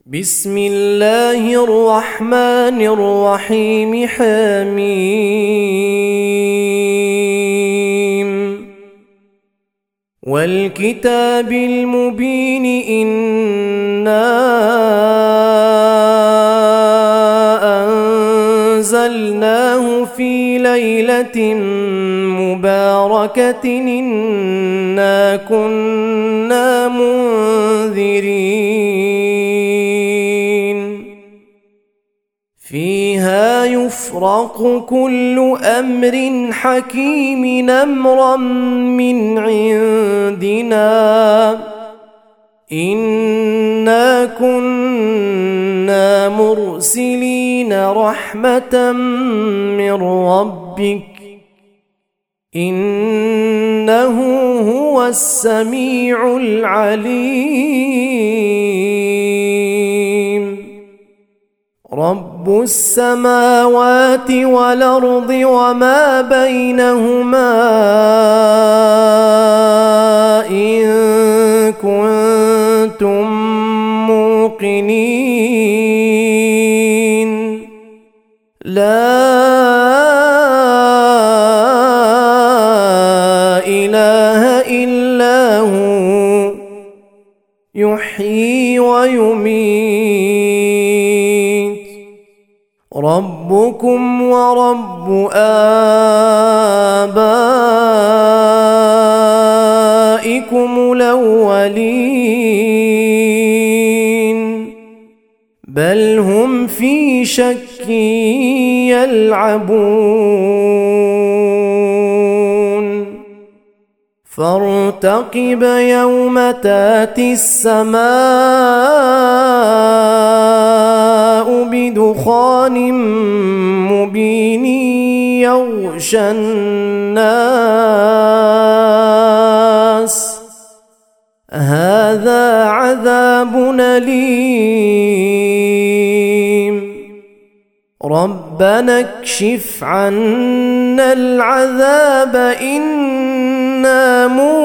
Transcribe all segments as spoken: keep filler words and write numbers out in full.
بسم الله الرحمن الرحيم. حميم والكتاب المبين إنا أنزلناه في ليلة مباركة إنا كنا منذرين فيها يفرق كل أمر حكيم أمرا من عندنا إنا كنا مرسلين رحمة من ربك إنه هو السميع العليم رب السماوات والأرض وما بينهما إن كنتم موقنين لا إله إلا هو يحيي ويميت ربكم ورب آبائكم الأولين بل هم في شك يلعبون فارتقب يوم تاتي السماء بدخان مبين يغشى الناس هذا عذاب أليم ربنا اكشف عنا العذاب إنا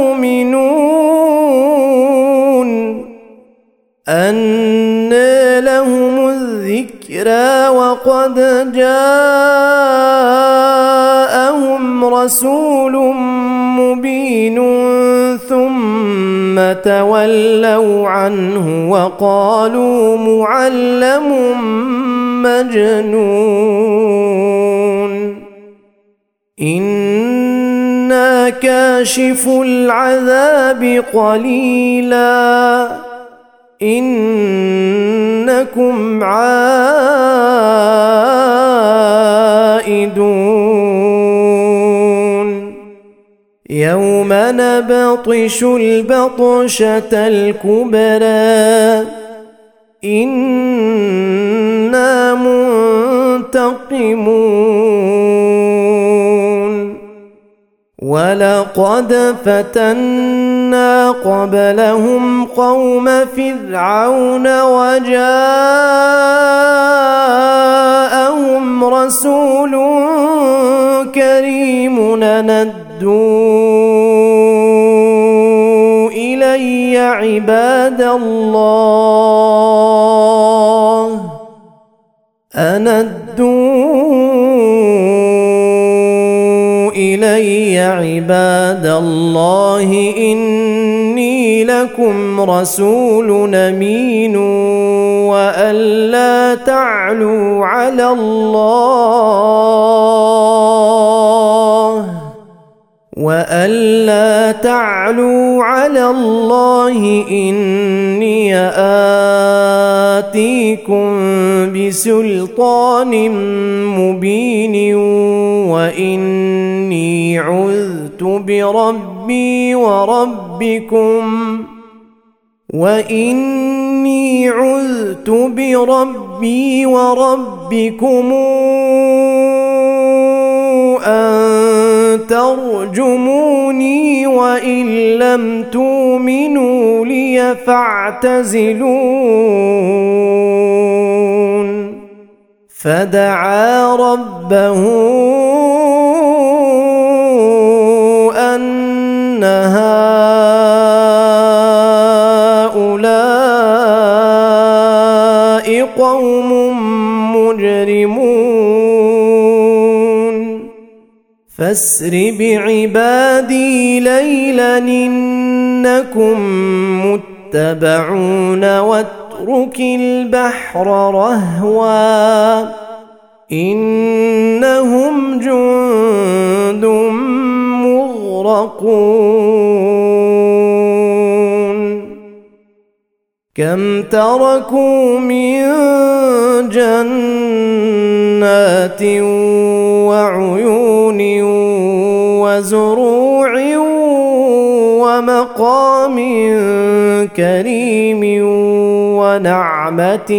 مؤمنون أنى لهم الذكرى وقد جاءهم رسول مبين ثم تولوا عنه وقالوا معلم مجنون إنا كاشف العذاب قليلا إنكم عائدون يوم نبطش البطشة الكبرى إنا منتقمون ولقد فتنا قبلهم قوم فرعون وجاءهم رسول كريم ندوا إلي عباد الله أندوا إلي عباد الله إني لكم رسول أمين وأن لا تعلوا على الله وأن لا تعلوا على الله إني آتيكم بسلطان مبين وإني عذت بربي وربكم وإني عذت بربي وربكم أن ترجموني وإن لم تؤمنوا لي فاعتزلون فدعا ربه أن هؤلاء هؤلاء قوم مجرمون فاسر بعبادي ليلا إنكم متبعون واترك البحر رهوا إنهم جند مغرقون كم تركوا من جنات وعيون وزروع ومقام كريم ونعمة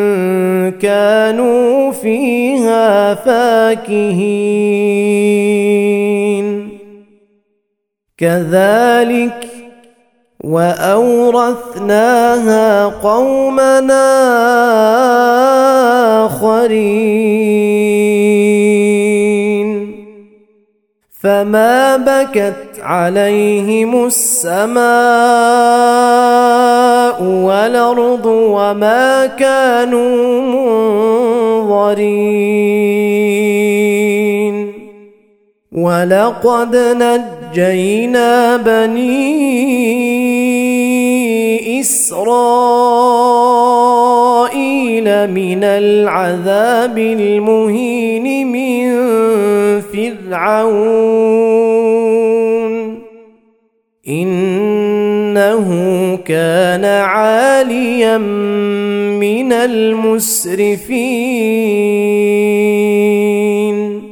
كانوا فيها فاكهين كذلك وأورثناها قومنا آخرين فما بكت عليهم السماء والأرض وما كانوا منظرين ولقد نجينا بني إسرائيل من العذاب المهين من فرعون إنه كان عاليا من المسرفين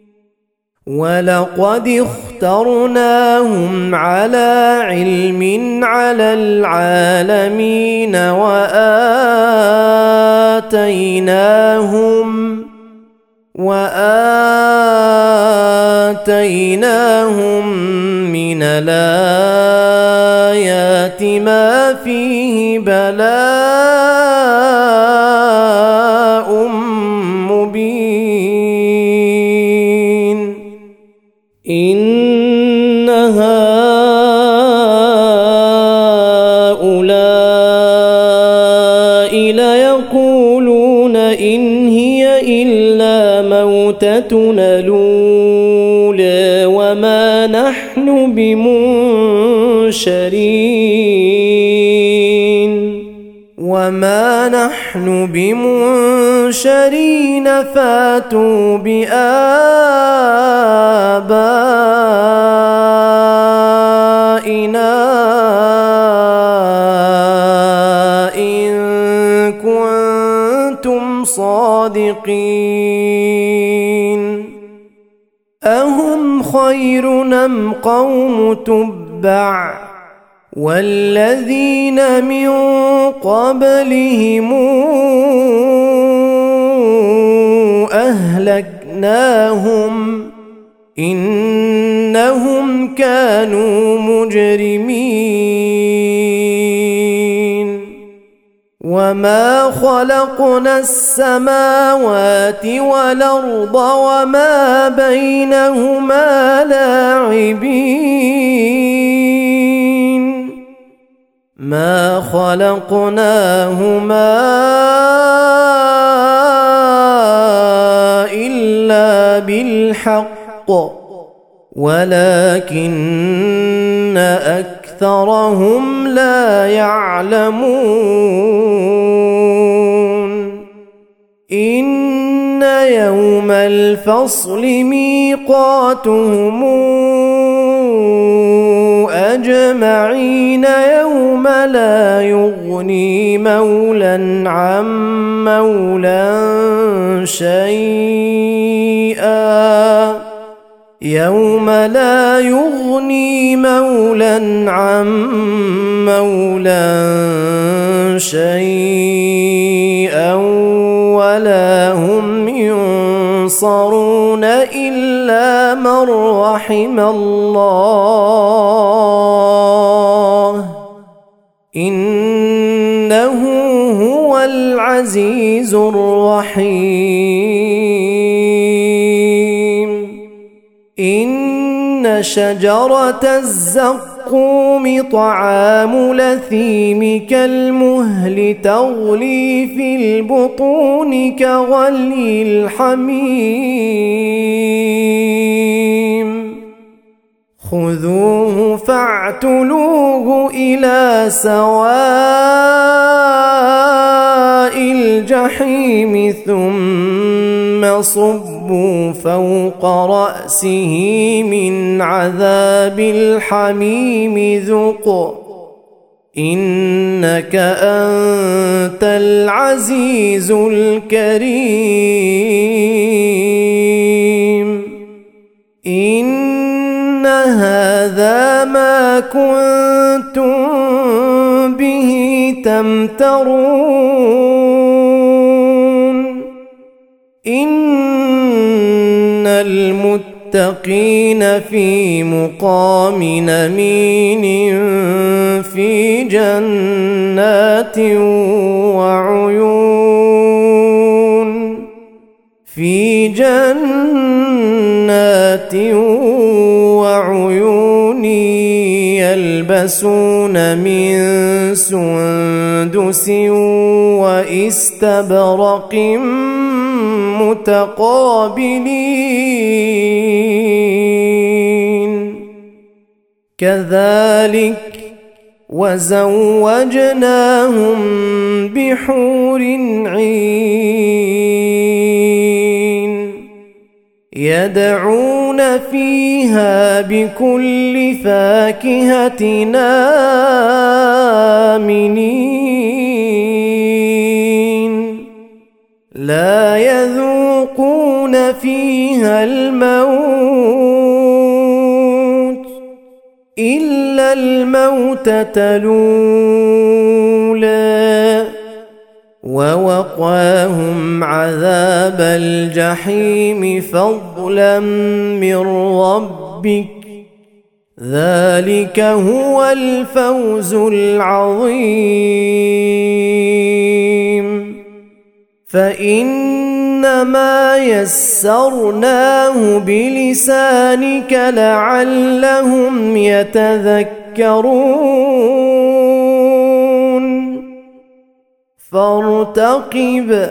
ولقد اخترناهم على علم على العالمين وآتيناهم وآتيناهم من الآيات ما فيه بلاء مبين إن هؤلاء ليقولون إن هي إلا موتتنا الأولى وما نحن بمنشرين وما نحن بمنشرين فاتوا بآبائنا إن كنتم صادقين أهم خير أم قوم تبع والذين من قبلهم أهلكناهم إنهم كانوا مجرمين وما خلقنا السماوات والأرض وما بينهما لاعبين ما خلقناهما إلا بالحق ولكن أكثرهم لا يعلمون إن يوم الفصل ميقاتهم أجمعين يوم لا يغني مولى عن مولى شيئا يوم لا يغني مولى عن مولى شيئا ولا هم ينصرون إلا من رحم الله إنه هو العزيز الرحيم إن شجرة الزقوم الزقوم طعام لثيم كالمهل تغلي في البطون كغلي الحميم خذوه فاعتلوه إلى سواء الجحيم ثم صبوا فوق رأسه من عذاب الحميم ذق إنك أنت العزيز الكريم إن هذا ما كنتم به تمترون إن المتقين في مقام أمين في جنات وعيون في جنات وعيون يلبسون من سندس وإستبرق متقابلين كذلك وزوجناهم بحور عين يدعون فيها بكل فاكهة آمنين لا يذوقون فيها الموت إلا الموتة الأولى ووقاهم عذاب الجحيم فضلا من ربك ذلك هو الفوز العظيم فإنما يسرناه بلسانك لعلهم يتذكرون فارتقب